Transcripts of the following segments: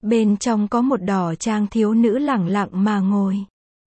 Bên trong có một đỏ trang thiếu nữ lẳng lặng mà ngồi.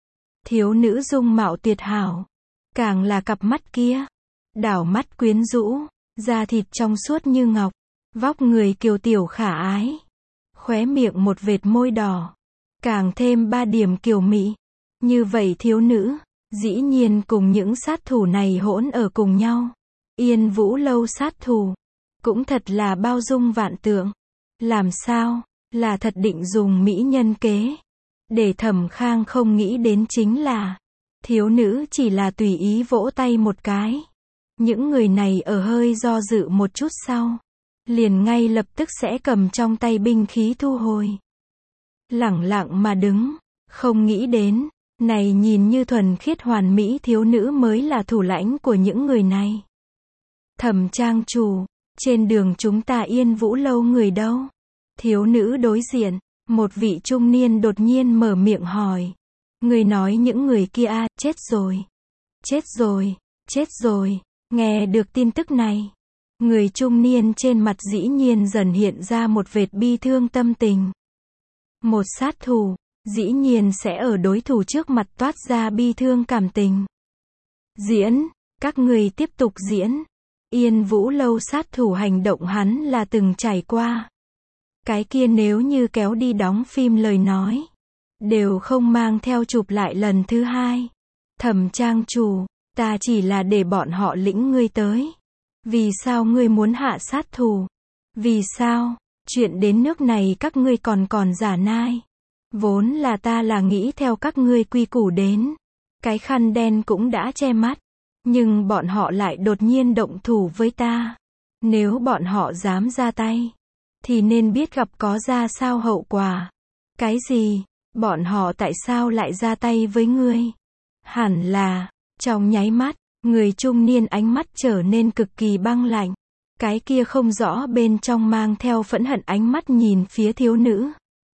Thiếu nữ dung mạo tuyệt hảo. Càng là cặp mắt kia. Đảo mắt quyến rũ. Da thịt trong suốt như ngọc. Vóc người kiều tiểu khả ái. Khóe miệng một vệt môi đỏ. Càng thêm 3 điểm kiều mỹ. Như vậy thiếu nữ, dĩ nhiên cùng những sát thủ này hỗn ở cùng nhau. Yên Vũ Lâu sát thủ. Cũng thật là bao dung vạn tượng. Làm sao, là thật định dùng mỹ nhân kế. Để Thẩm Khang không nghĩ đến chính là, thiếu nữ chỉ là tùy ý vỗ tay một cái. Những người này ở hơi do dự một chút sau, liền ngay lập tức sẽ cầm trong tay binh khí thu hồi. Lẳng lặng mà đứng, không nghĩ đến, này nhìn như thuần khiết hoàn mỹ thiếu nữ mới là thủ lãnh của những người này. Thẩm trang chủ, trên đường chúng ta Yên Vũ Lâu người đâu? Thiếu nữ đối diện, một vị trung niên đột nhiên mở miệng hỏi. Người nói những người kia chết rồi. Chết rồi, chết rồi. Nghe được tin tức này, người trung niên trên mặt dĩ nhiên dần hiện ra một vệt bi thương tâm tình. Một sát thủ, dĩ nhiên sẽ ở đối thủ trước mặt toát ra bi thương cảm tình. Diễn, các người tiếp tục diễn. Yên Vũ Lâu sát thủ hành động hắn là từng trải qua. Cái kia nếu như kéo đi đóng phim lời nói, đều không mang theo chụp lại lần thứ hai. Thẩm trang chủ, ta chỉ là để bọn họ lĩnh ngươi tới. Vì sao ngươi muốn hạ sát thủ? Vì sao? Chuyện đến nước này các ngươi còn giả nai. Vốn là ta là nghĩ theo các ngươi quy củ đến. Cái khăn đen cũng đã che mắt. Nhưng bọn họ lại đột nhiên động thủ với ta. Nếu bọn họ dám ra tay, thì nên biết gặp có ra sao hậu quả. Cái gì? Bọn họ tại sao lại ra tay với ngươi? Hẳn là, trong nháy mắt, người trung niên ánh mắt trở nên cực kỳ băng lạnh. Cái kia không rõ bên trong mang theo phẫn hận ánh mắt nhìn phía thiếu nữ.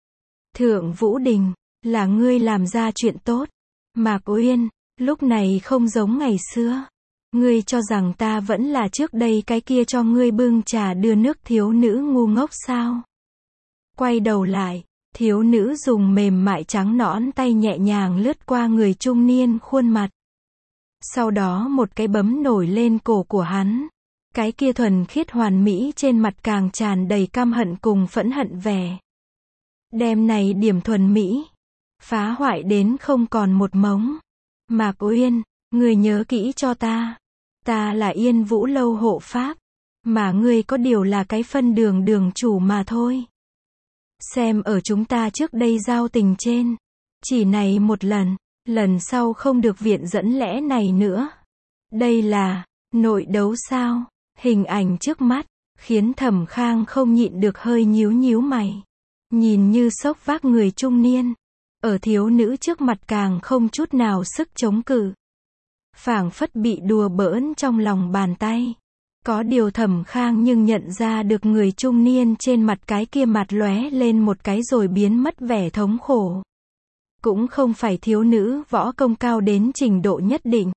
Thượng Vũ Đình, là ngươi làm ra chuyện tốt. Mạc Uyên, lúc này không giống ngày xưa. Ngươi cho rằng ta vẫn là trước đây cái kia cho ngươi bưng trà đưa nước thiếu nữ ngu ngốc sao? Quay đầu lại, thiếu nữ dùng mềm mại trắng nõn tay nhẹ nhàng lướt qua người trung niên khuôn mặt. Sau đó một cái bấm nổi lên cổ của hắn. Cái kia thuần khiết hoàn mỹ trên mặt càng tràn đầy căm hận cùng phẫn hận vẻ. Đem này điểm thuần mỹ, phá hoại đến không còn một mống. Mạc Uyên, ngươi nhớ kỹ cho ta. Ta là Yên Vũ Lâu hộ pháp. Mà ngươi có điều là cái phân đường chủ mà thôi. Xem ở chúng ta trước đây giao tình trên. Chỉ này một lần, lần sau không được viện dẫn lẽ này nữa. Đây là, nội đấu sao? Hình ảnh trước mắt, khiến Thẩm Khang không nhịn được hơi nhíu mày. Nhìn như sốc vác người trung niên. Ở thiếu nữ trước mặt càng không chút nào sức chống cự. Phảng phất bị đùa bỡn trong lòng bàn tay. Có điều Thẩm Khang nhưng nhận ra được người trung niên trên mặt cái kia mặt lóe lên một cái rồi biến mất vẻ thống khổ. Cũng không phải thiếu nữ võ công cao đến trình độ nhất định.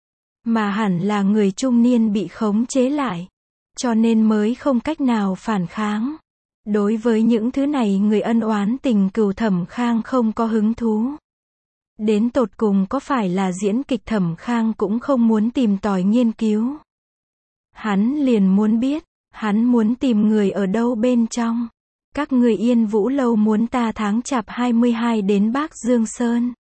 Mà hẳn là người trung niên bị khống chế lại. Cho nên mới không cách nào phản kháng. Đối với những thứ này người ân oán tình cừu Thẩm Khang không có hứng thú. Đến tột cùng có phải là diễn kịch Thẩm Khang cũng không muốn tìm tòi nghiên cứu. Hắn liền muốn biết, hắn muốn tìm người ở đâu bên trong. Các người Yên Vũ Lâu muốn ta tháng Chạp 22 đến Bắc Dương Sơn.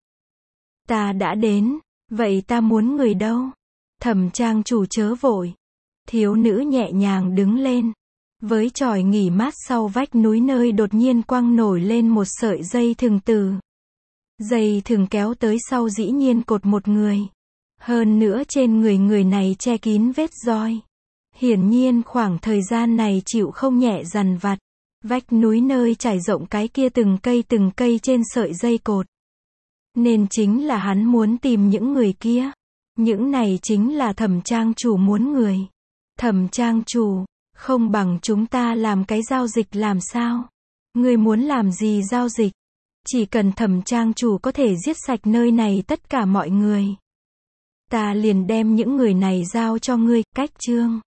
Ta đã đến, vậy ta muốn người đâu? Thẩm trang chủ chớ vội. Thiếu nữ nhẹ nhàng đứng lên. Với chòi nghỉ mát sau vách núi nơi đột nhiên quăng nổi lên một sợi dây thừng từ. Dây thừng kéo tới sau dĩ nhiên cột một người. Hơn nữa trên người này che kín vết roi. Hiển nhiên khoảng thời gian này chịu không nhẹ dằn vặt. Vách núi nơi trải rộng cái kia từng cây trên sợi dây cột. Nên chính là hắn muốn tìm những người kia. Những này chính là Thẩm trang chủ muốn người. Thẩm trang chủ, không bằng chúng ta làm cái giao dịch làm sao? Ngươi muốn làm gì giao dịch? Chỉ cần Thẩm trang chủ có thể giết sạch nơi này tất cả mọi người. Ta liền đem những người này giao cho ngươi, cách chương.